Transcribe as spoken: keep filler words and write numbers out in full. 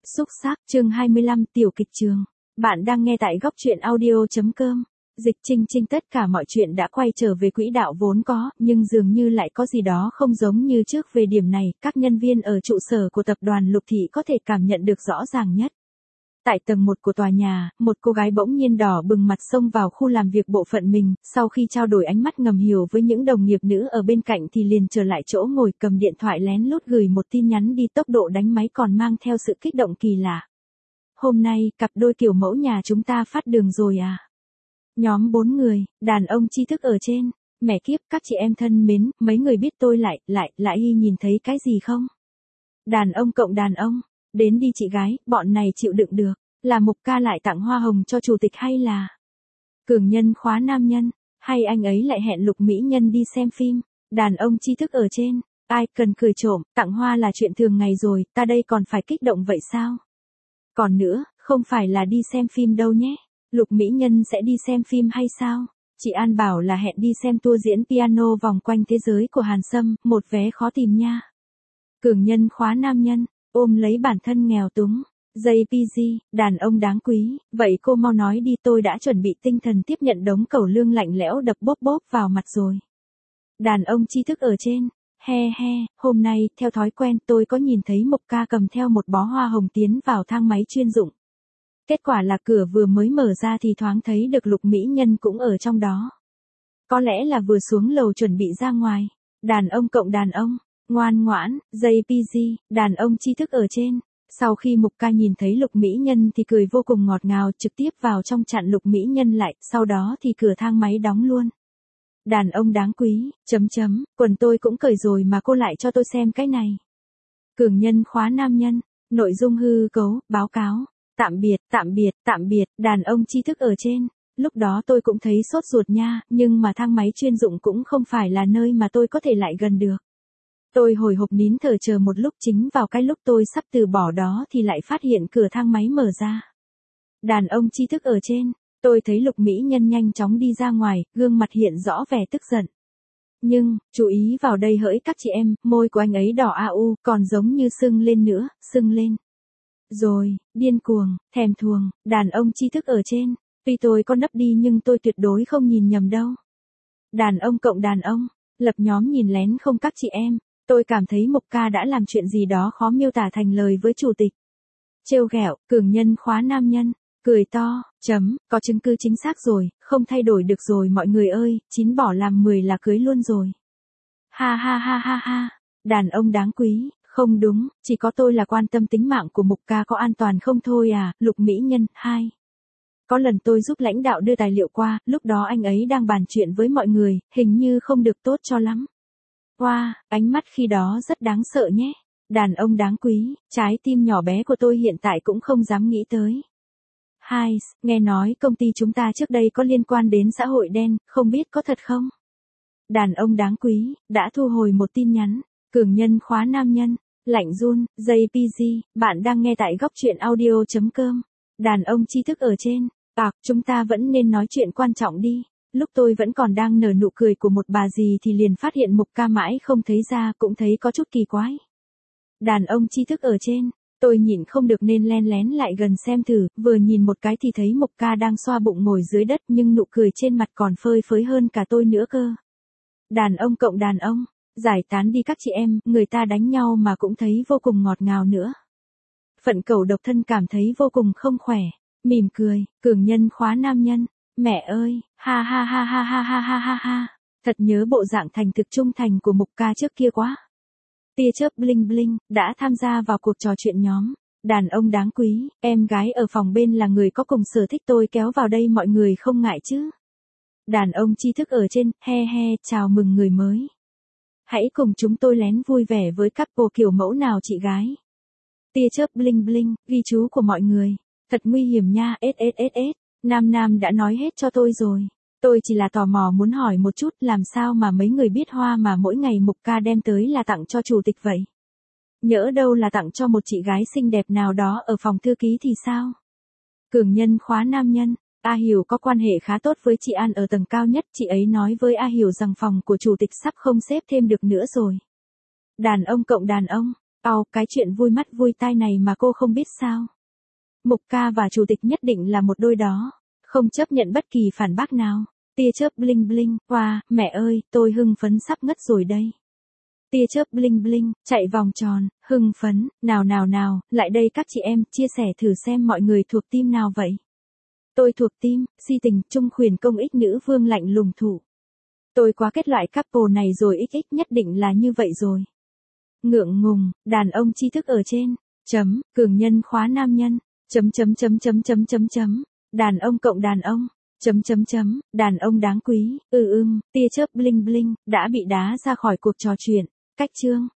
Xúc xác chương hai mươi lăm tiểu kịch trường. Bạn đang nghe tại góc truyện audio.com. Dịch Trinh Trinh tất cả mọi chuyện đã quay trở về quỹ đạo vốn có, nhưng dường như lại có gì đó không giống như trước về điểm này, các nhân viên ở trụ sở của tập đoàn Lục Thị có thể cảm nhận được rõ ràng nhất. Tại tầng một của tòa nhà, một cô gái bỗng nhiên đỏ bừng mặt xông vào khu làm việc bộ phận mình, sau khi trao đổi ánh mắt ngầm hiểu với những đồng nghiệp nữ ở bên cạnh thì liền trở lại chỗ ngồi cầm điện thoại lén lút gửi một tin nhắn đi, tốc độ đánh máy còn mang theo sự kích động kỳ lạ. Hôm nay, cặp đôi kiểu mẫu nhà chúng ta phát đường rồi à? Nhóm bốn người, đàn ông tri thức ở trên. Mẹ kiếp, các chị em thân mến, mấy người biết tôi lại, lại, lại y nhìn thấy cái gì không? Đàn ông cộng đàn ông. Đến đi chị gái, bọn này chịu đựng được. Là Mục Ca lại tặng hoa hồng cho chủ tịch hay là cường nhân khóa nam nhân, hay anh ấy lại hẹn Lục mỹ nhân đi xem phim? Đàn ông tri thức ở trên. Ai cần cười trộm, tặng hoa là chuyện thường ngày rồi, ta đây còn phải kích động vậy sao? Còn nữa, không phải là đi xem phim đâu nhé. Lục mỹ nhân sẽ đi xem phim hay sao? Chị An bảo là hẹn đi xem tour diễn piano vòng quanh thế giới của Hàn Sâm, một vé khó tìm nha. Cường nhân khóa nam nhân, ôm lấy bản thân nghèo túng. jê pê giê, đàn ông đáng quý, vậy cô mau nói đi, tôi đã chuẩn bị tinh thần tiếp nhận đống cẩu lương lạnh lẽo đập bốp bốp vào mặt rồi. Đàn ông tri thức ở trên. He he, hôm nay, theo thói quen tôi có nhìn thấy Mục Ca cầm theo một bó hoa hồng tiến vào thang máy chuyên dụng. Kết quả là cửa vừa mới mở ra thì thoáng thấy được Lục mỹ nhân cũng ở trong đó. Có lẽ là vừa xuống lầu chuẩn bị ra ngoài. Đàn ông cộng đàn ông, ngoan ngoãn, jê pê giê, đàn ông tri thức ở trên. Sau khi Mục Ca nhìn thấy Lục mỹ nhân thì cười vô cùng ngọt ngào, trực tiếp vào trong chặn Lục mỹ nhân lại, sau đó thì cửa thang máy đóng luôn. Đàn ông đáng quý, chấm chấm, quần tôi cũng cởi rồi mà cô lại cho tôi xem cái này. Cường nhân khóa nam nhân, nội dung hư cấu, báo cáo. Tạm biệt, tạm biệt, tạm biệt, đàn ông tri thức ở trên. Lúc đó tôi cũng thấy sốt ruột nha, nhưng mà thang máy chuyên dụng cũng không phải là nơi mà tôi có thể lại gần được. Tôi hồi hộp nín thở chờ một lúc, chính vào cái lúc tôi sắp từ bỏ đó thì lại phát hiện cửa thang máy mở ra. Đàn ông tri thức ở trên, tôi thấy Lục mỹ nhân nhanh chóng đi ra ngoài, gương mặt hiện rõ vẻ tức giận. Nhưng, chú ý vào đây hỡi các chị em, môi của anh ấy đỏ a u, còn giống như sưng lên nữa, sưng lên. Rồi, điên cuồng, thèm thuồng, đàn ông tri thức ở trên, tuy tôi có nấp đi nhưng tôi tuyệt đối không nhìn nhầm đâu. Đàn ông cộng đàn ông, lập nhóm nhìn lén không các chị em, tôi cảm thấy Mục Ca đã làm chuyện gì đó khó miêu tả thành lời với chủ tịch. Trêu ghẹo, cường nhân khóa nam nhân, cười to, chấm, có chứng cứ chính xác rồi, không thay đổi được rồi mọi người ơi, chín bỏ làm mười là cưới luôn rồi. Ha ha ha ha ha, đàn ông đáng quý. Không đúng, chỉ có tôi là quan tâm tính mạng của Mục Ca có an toàn không thôi à, Lục mỹ nhân, hai. Có lần tôi giúp lãnh đạo đưa tài liệu qua, lúc đó anh ấy đang bàn chuyện với mọi người, hình như không được tốt cho lắm. Wow, ánh mắt khi đó rất đáng sợ nhé. Đàn ông đáng quý, trái tim nhỏ bé của tôi hiện tại cũng không dám nghĩ tới. Hai, nghe nói công ty chúng ta trước đây có liên quan đến xã hội đen, không biết có thật không? Đàn ông đáng quý, đã thu hồi một tin nhắn, cường nhân khóa nam nhân. Lạnh run, jê pê giê, bạn đang nghe tại góc truyện audio.com. Đàn ông tri thức ở trên. À, chúng ta vẫn nên nói chuyện quan trọng đi. Lúc tôi vẫn còn đang nở nụ cười của một bà dì thì liền phát hiện Mục Ca mãi không thấy ra, cũng thấy có chút kỳ quái. Đàn ông tri thức ở trên. Tôi nhịn không được nên len lén lại gần xem thử, vừa nhìn một cái thì thấy Mục Ca đang xoa bụng ngồi dưới đất nhưng nụ cười trên mặt còn phơi phới hơn cả tôi nữa cơ. Đàn ông cộng đàn ông. Giải tán đi các chị em, người ta đánh nhau mà cũng thấy vô cùng ngọt ngào nữa. Phận cẩu độc thân cảm thấy vô cùng không khỏe, mỉm cười, cường nhân khóa nam nhân, mẹ ơi, ha ha ha ha ha ha ha ha ha, thật nhớ bộ dạng thành thực trung thành của Mục Ca trước kia quá. Tia chớp bling bling, đã tham gia vào cuộc trò chuyện nhóm, đàn ông đáng quý, em gái ở phòng bên là người có cùng sở thích tôi kéo vào đây mọi người không ngại chứ. Đàn ông tri thức ở trên, he he, chào mừng người mới. Hãy cùng chúng tôi lén vui vẻ với couple kiểu mẫu nào chị gái. Tia chớp bling bling, ghi chú của mọi người. Thật nguy hiểm nha, sss. Nam Nam đã nói hết cho tôi rồi. Tôi chỉ là tò mò muốn hỏi một chút, làm sao mà mấy người biết hoa mà mỗi ngày Mục Ca đem tới là tặng cho chủ tịch vậy? Nhỡ đâu là tặng cho một chị gái xinh đẹp nào đó ở phòng thư ký thì sao? Cường nhân khóa nam nhân. A Hiểu có quan hệ khá tốt với chị An ở tầng cao nhất, chị ấy nói với A Hiểu rằng phòng của chủ tịch sắp không xếp thêm được nữa rồi. Đàn ông cộng đàn ông, Ào, cái chuyện vui mắt vui tai này mà cô không biết sao? Mục ca và chủ tịch nhất định là một đôi đó. Không chấp nhận bất kỳ phản bác nào. Tia chớp bling bling, wow, mẹ ơi, tôi hưng phấn sắp ngất rồi đây. Tia chớp bling bling, chạy vòng tròn, hưng phấn, nào nào nào, lại đây các chị em, chia sẻ thử xem mọi người thuộc team nào vậy. Tôi thuộc team, si tình, trung khuyển công ích nữ vương lạnh lùng thủ. Tôi quá kết loại couple này rồi, ích ích nhất định là như vậy rồi. Ngượng ngùng, đàn ông tri thức ở trên, chấm, cường nhân khóa nam nhân, chấm chấm chấm chấm chấm chấm chấm, đàn ông cộng đàn ông, chấm chấm chấm, đàn ông đáng quý, ừ ưm, tia chớp bling bling, đã bị đá ra khỏi cuộc trò chuyện, cách chương.